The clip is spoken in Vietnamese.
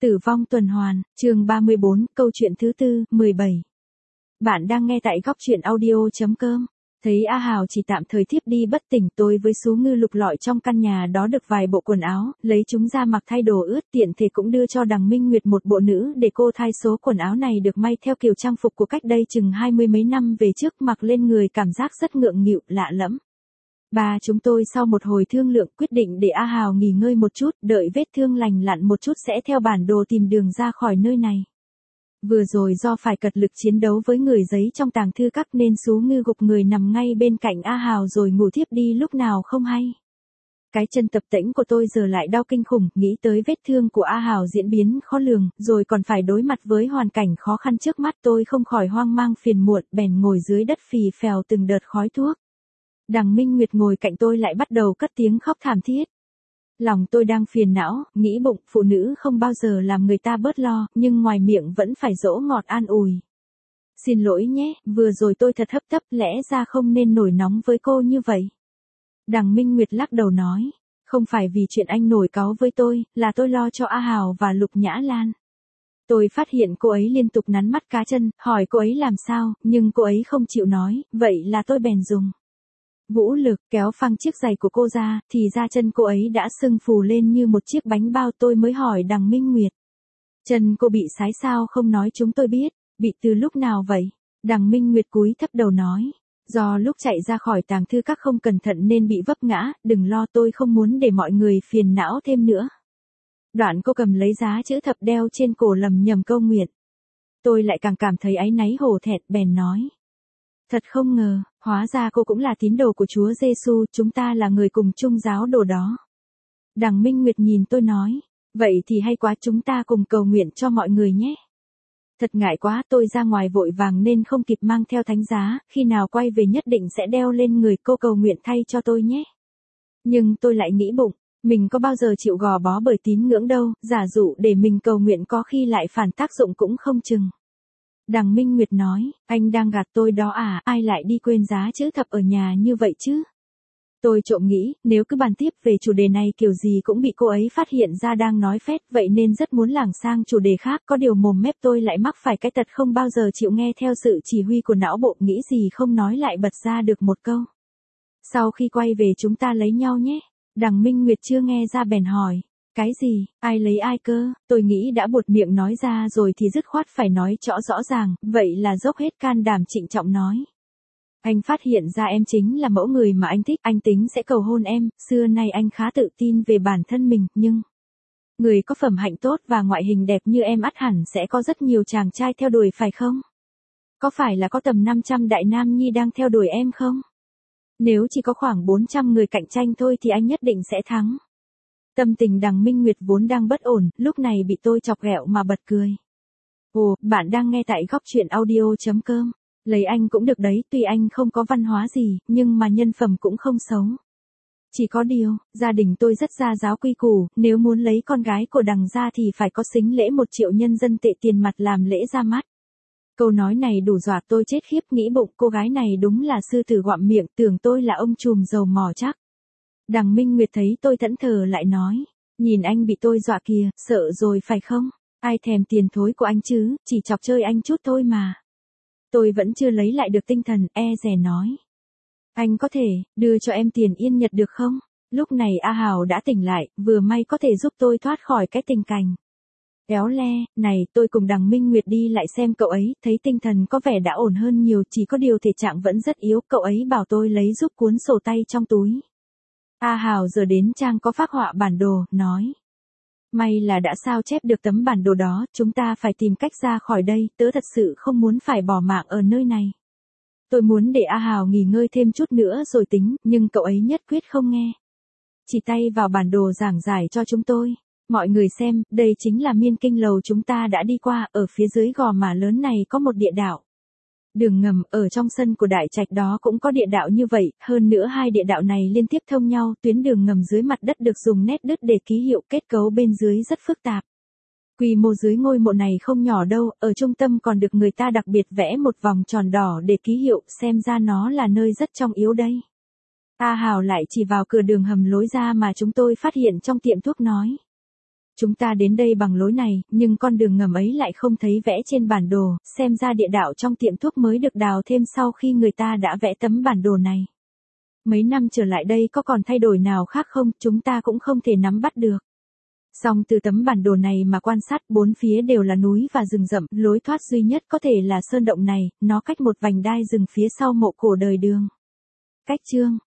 Tử vong tuần hoàn, chương 34, câu chuyện thứ tư, 17. Bạn đang nghe tại góc truyện audio.com. Thấy A Hào chỉ tạm thời thiếp đi bất tỉnh, tôi với Sú Ngư lục lọi trong căn nhà đó được vài bộ quần áo, lấy chúng ra mặc thay đồ ướt, tiện thể cũng đưa cho Đằng Minh Nguyệt một bộ nữ để cô thay. Số quần áo này được may theo kiểu trang phục của cách đây chừng 20 mấy năm về trước, mặc lên người cảm giác rất ngượng nghịu, lạ lẫm. Ba chúng tôi sau một hồi thương lượng quyết định để A Hào nghỉ ngơi một chút, đợi vết thương lành lặn một chút sẽ theo bản đồ tìm đường ra khỏi nơi này. Vừa rồi do phải cật lực chiến đấu với người giấy trong tàng thư các nên Sú Ngư gục người nằm ngay bên cạnh A Hào rồi ngủ thiếp đi lúc nào không hay. Cái chân tập tễnh của tôi giờ lại đau kinh khủng, nghĩ tới vết thương của A Hào diễn biến khó lường, rồi còn phải đối mặt với hoàn cảnh khó khăn trước mắt, tôi không khỏi hoang mang phiền muộn, bèn ngồi dưới đất phì phèo từng đợt khói thuốc. Đằng Minh Nguyệt ngồi cạnh tôi lại bắt đầu cất tiếng khóc thảm thiết. Lòng tôi đang phiền não, nghĩ bụng, phụ nữ không bao giờ làm người ta bớt lo, nhưng ngoài miệng vẫn phải dỗ ngọt an ủi. Xin lỗi nhé, vừa rồi tôi thật hấp tấp, lẽ ra không nên nổi nóng với cô như vậy. Đằng Minh Nguyệt lắc đầu nói, không phải vì chuyện anh nổi cáu với tôi, là tôi lo cho A Hào và Lục Nhã Lan. Tôi phát hiện cô ấy liên tục nắn mắt cá chân, hỏi cô ấy làm sao, nhưng cô ấy không chịu nói, vậy là tôi bèn dùng vũ lực kéo phăng chiếc giày của cô ra, thì ra chân cô ấy đã sưng phù lên như một chiếc bánh bao. Tôi mới hỏi Đằng Minh Nguyệt, chân cô bị sái sao không nói chúng tôi biết, bị từ lúc nào vậy? Đằng Minh Nguyệt cúi thấp đầu nói, do lúc chạy ra khỏi tàng thư các không cẩn thận nên bị vấp ngã, đừng lo, tôi không muốn để mọi người phiền não thêm nữa. Đoạn cô cầm lấy giá chữ thập đeo trên cổ lầm nhầm câu nguyện. Tôi lại càng cảm thấy áy náy hổ thẹn, bèn nói, thật không ngờ, hóa ra cô cũng là tín đồ của Chúa Giêsu, chúng ta là người cùng chung giáo đồ đó. Đằng Minh Nguyệt nhìn tôi nói, vậy thì hay quá, chúng ta cùng cầu nguyện cho mọi người nhé. Thật ngại quá, tôi ra ngoài vội vàng nên không kịp mang theo thánh giá, khi nào quay về nhất định sẽ đeo lên người, cô cầu nguyện thay cho tôi nhé. Nhưng tôi lại nghĩ bụng, mình có bao giờ chịu gò bó bởi tín ngưỡng đâu, giả dụ để mình cầu nguyện có khi lại phản tác dụng cũng không chừng. Đằng Minh Nguyệt nói, anh đang gạt tôi đó à, ai lại đi quên giá chữ thập ở nhà như vậy chứ? Tôi trộm nghĩ, nếu cứ bàn tiếp về chủ đề này kiểu gì cũng bị cô ấy phát hiện ra đang nói phét, vậy nên rất muốn lảng sang chủ đề khác, có điều mồm mép tôi lại mắc phải cái tật không bao giờ chịu nghe theo sự chỉ huy của não bộ, nghĩ gì không nói lại bật ra được một câu. Sau khi quay về chúng ta lấy nhau nhé. Đằng Minh Nguyệt chưa nghe ra bèn hỏi, cái gì, ai lấy ai cơ? Tôi nghĩ đã buột miệng nói ra rồi thì dứt khoát phải nói rõ ràng, vậy là dốc hết can đảm trịnh trọng nói. Anh phát hiện ra em chính là mẫu người mà anh thích, anh tính sẽ cầu hôn em, xưa nay anh khá tự tin về bản thân mình, nhưng người có phẩm hạnh tốt và ngoại hình đẹp như em ắt hẳn sẽ có rất nhiều chàng trai theo đuổi phải không? Có phải là có tầm 500 đại nam nhi đang theo đuổi em không? Nếu chỉ có khoảng 400 người cạnh tranh thôi thì anh nhất định sẽ thắng. Tâm tình Đằng Minh Nguyệt vốn đang bất ổn, lúc này bị tôi chọc ghẹo mà bật cười. Ồ, bạn đang nghe tại góc truyện audio.com. Lấy anh cũng được đấy, tuy anh không có văn hóa gì, nhưng mà nhân phẩm cũng không xấu. Chỉ có điều, gia đình tôi rất gia giáo quy củ, nếu muốn lấy con gái của Đằng gia thì phải có sính lễ 1 triệu nhân dân tệ tiền mặt làm lễ ra mắt. Câu nói này đủ dọa tôi chết khiếp, nghĩ bụng cô gái này đúng là sư tử gọm miệng, tưởng tôi là ông trùm dầu mỏ chắc. Đằng Minh Nguyệt thấy tôi thẫn thờ lại nói, nhìn anh bị tôi dọa kìa, sợ rồi phải không? Ai thèm tiền thối của anh chứ, chỉ chọc chơi anh chút thôi mà. Tôi vẫn chưa lấy lại được tinh thần, e dè nói. Anh có thể, đưa cho em tiền yên nhật được không? Lúc này A Hào đã tỉnh lại, vừa may có thể giúp tôi thoát khỏi cái tình cảnh. Éo le, này, tôi cùng Đằng Minh Nguyệt đi lại xem cậu ấy, thấy tinh thần có vẻ đã ổn hơn nhiều, chỉ có điều thể trạng vẫn rất yếu, cậu ấy bảo tôi lấy giúp cuốn sổ tay trong túi. A Hào giờ đến trang có phác họa bản đồ, nói. May là đã sao chép được tấm bản đồ đó, chúng ta phải tìm cách ra khỏi đây, tớ thật sự không muốn phải bỏ mạng ở nơi này. Tôi muốn để A Hào nghỉ ngơi thêm chút nữa rồi tính, nhưng cậu ấy nhất quyết không nghe. Chỉ tay vào bản đồ giảng giải cho chúng tôi. Mọi người xem, đây chính là Miên Kinh Lầu chúng ta đã đi qua, ở phía dưới gò má lớn này có một địa đạo. Đường ngầm, ở trong sân của đại trạch đó cũng có địa đạo như vậy, hơn nữa hai địa đạo này liên tiếp thông nhau, tuyến đường ngầm dưới mặt đất được dùng nét đứt để ký hiệu, kết cấu bên dưới rất phức tạp. Quy mô dưới ngôi mộ này không nhỏ đâu, ở trung tâm còn được người ta đặc biệt vẽ một vòng tròn đỏ để ký hiệu, xem ra nó là nơi rất trọng yếu đây. A Hào lại chỉ vào cửa đường hầm lối ra mà chúng tôi phát hiện trong tiệm thuốc nói. Chúng ta đến đây bằng lối này, nhưng con đường ngầm ấy lại không thấy vẽ trên bản đồ, xem ra địa đạo trong tiệm thuốc mới được đào thêm sau khi người ta đã vẽ tấm bản đồ này. Mấy năm trở lại đây có còn thay đổi nào khác không, chúng ta cũng không thể nắm bắt được. Song từ tấm bản đồ này mà quan sát bốn phía đều là núi và rừng rậm, lối thoát duy nhất có thể là sơn động này, nó cách một vành đai rừng phía sau mộ cổ đời Đường. Cách chương